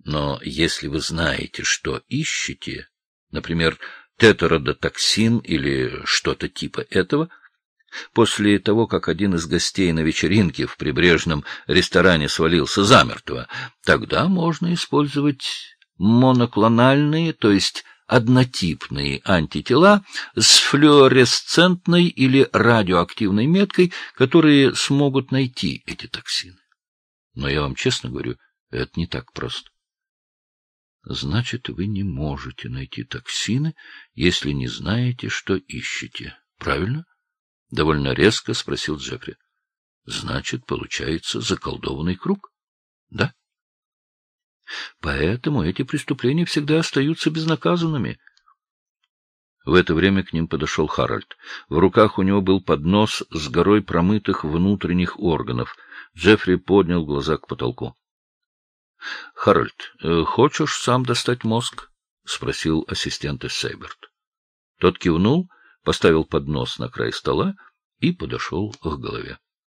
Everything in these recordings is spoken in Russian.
Но если вы знаете, что ищете, например, тетродотоксин или что-то типа этого, после того, как один из гостей на вечеринке в прибрежном ресторане свалился замертво, тогда можно использовать моноклональные, то есть однотипные антитела с флуоресцентной или радиоактивной меткой, которые смогут найти эти токсины. Но я вам честно говорю, это не так просто. Значит, вы не можете найти токсины, если не знаете, что ищете. Правильно? Довольно резко спросил Джеффри. Значит, получается заколдованный круг? Да. Поэтому эти преступления всегда остаются безнаказанными. В это время к ним подошел Харальд. В руках у него был поднос с горой промытых внутренних органов. Джеффри поднял глаза к потолку. — Харальд, хочешь сам достать мозг? — спросил ассистент Сейберт. Тот кивнул, поставил поднос на край стола и подошел к голове.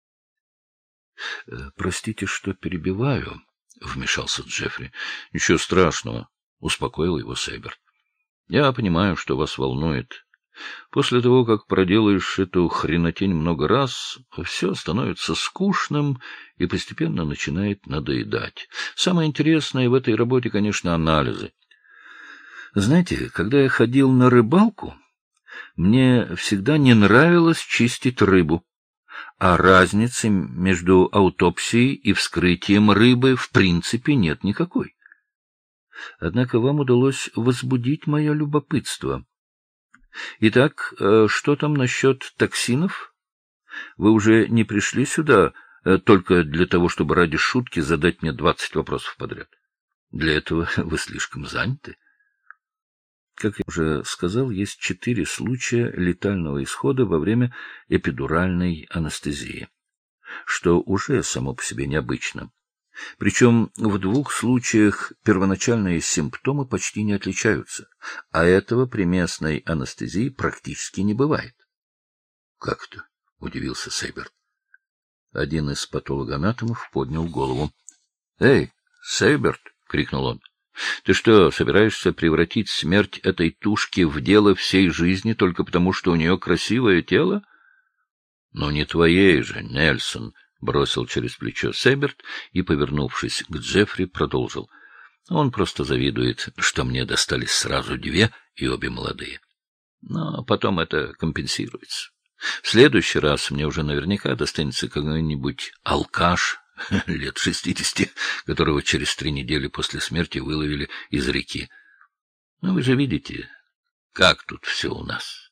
— Простите, что перебиваю, — вмешался Джеффри. — Ничего страшного, — успокоил его Сейберт. — Я понимаю, что вас волнует. После того, как проделаешь эту хренотень много раз, все становится скучным и постепенно начинает надоедать. Самое интересное в этой работе, конечно, анализы. Знаете, когда я ходил на рыбалку, мне всегда не нравилось чистить рыбу, а разницы между аутопсией и вскрытием рыбы в принципе нет никакой. Однако вам удалось возбудить мое любопытство. Итак, что там насчет токсинов? Вы уже не пришли сюда только для того, чтобы ради шутки задать мне 20 вопросов подряд. Для этого вы слишком заняты. Как я уже сказал, есть 4 случая летального исхода во время эпидуральной анестезии, что уже само по себе необычно. Причем в 2 случаях первоначальные симптомы почти не отличаются, а этого при местной анестезии практически не бывает. — Как это? — удивился Сейберт. Один из патологоанатомов поднял голову. — Эй, Сейберт! — крикнул он. — Ты что, собираешься превратить смерть этой тушки в дело всей жизни только потому, что у нее красивое тело? — Ну, не твоей же, Нельсон! — бросил через плечо Сейберт и, повернувшись к Джеффри, продолжил. — Он просто завидует, что мне достались сразу 2, и обе молодые. Но потом это компенсируется. В следующий раз мне уже наверняка достанется какой-нибудь алкаш лет 60, которого через 3 недели после смерти выловили из реки. Ну, вы же видите, как тут все у нас.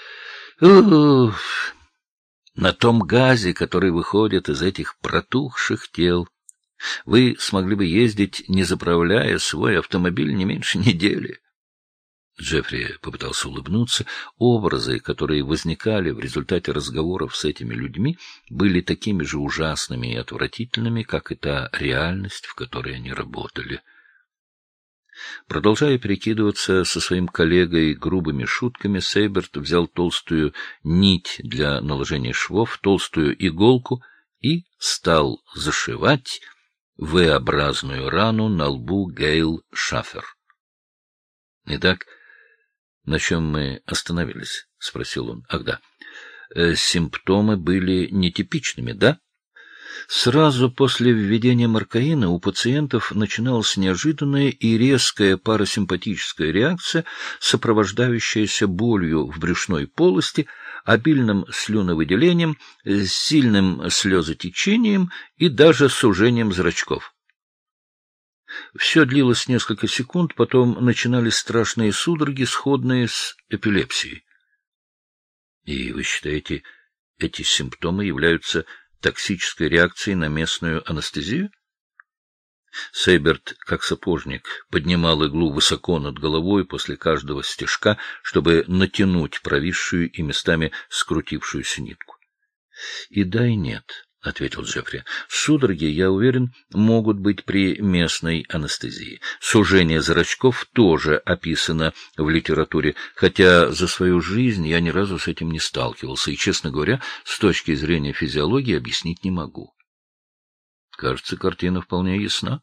Уф! На том газе, который выходит из этих протухших тел, вы смогли бы ездить, не заправляя свой автомобиль, не меньше недели. Джеффри попытался улыбнуться. Образы, которые возникали в результате разговоров с этими людьми, были такими же ужасными и отвратительными, как и та реальность, в которой они работали. Продолжая перекидываться со своим коллегой грубыми шутками, Сейберт взял толстую нить для наложения швов, толстую иголку и стал зашивать V-образную рану на лбу Гейл Шаффер. — Итак, на чем мы остановились? — спросил он. — Ах, да. Симптомы были нетипичными, да? Сразу после введения маркаина у пациентов начиналась неожиданная и резкая парасимпатическая реакция, сопровождающаяся болью в брюшной полости, обильным слюновыделением, сильным слезотечением и даже сужением зрачков. Все длилось несколько секунд, потом начинались страшные судороги, сходные с эпилепсией. И вы считаете, эти симптомы являются токсической реакцией на местную анестезию? Сейберт, как сапожник, поднимал иглу высоко над головой после каждого стежка, чтобы натянуть провисшую и местами скрутившуюся нитку. — И да, и нет, — ответил Джеффри. — Судороги, я уверен, могут быть при местной анестезии. Сужение зрачков тоже описано в литературе, хотя за свою жизнь я ни разу с этим не сталкивался, и, честно говоря, с точки зрения физиологии объяснить не могу. — Кажется, картина вполне ясна,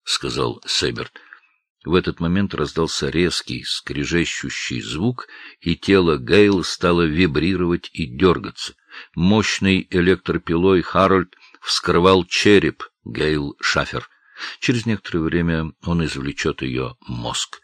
— сказал Сейберт. В этот момент раздался резкий, скрежещущий звук, и тело Гейл стало вибрировать и дергаться. Мощной электропилой Харольд вскрывал череп Гейл Шафер. Через некоторое время он извлечет ее мозг.